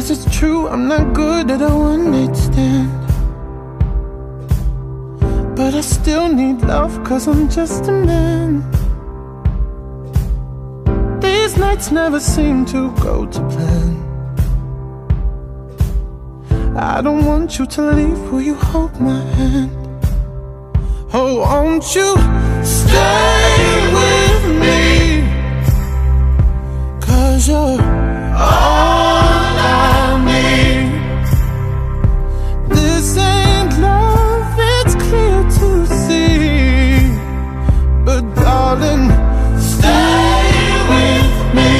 'Cause it's true, I'm not good at a one-night stand, but I still need love 'cause I'm just a man. These nights never seem to go to plan. I don't want you to leave, will you hold my hand? Oh, won't you stay with me? 'Cause you're all I need. This ain't love, it's clear to see. But darling, stay with me.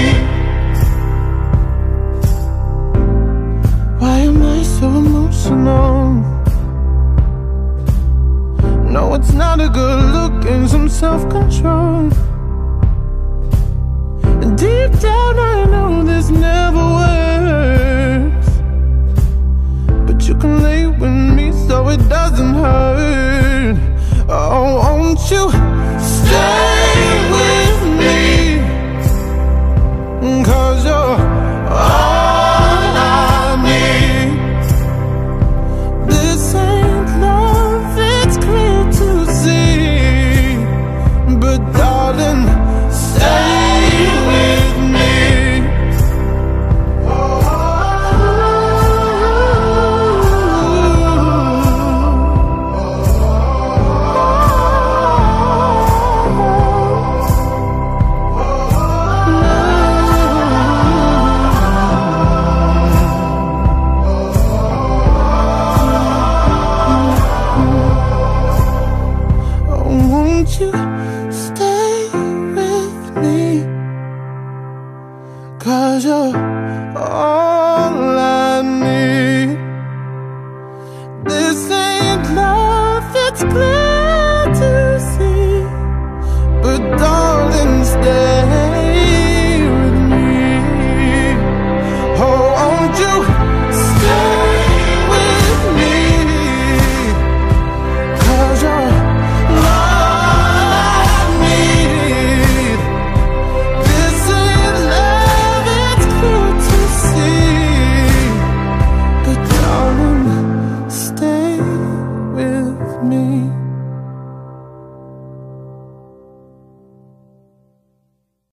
Why am I so emotional? No, it's not a good look and some self-control. And deep down I know this never works, but you can lay with me so it doesn't hurt. Oh, won't you stay with me? 'Cause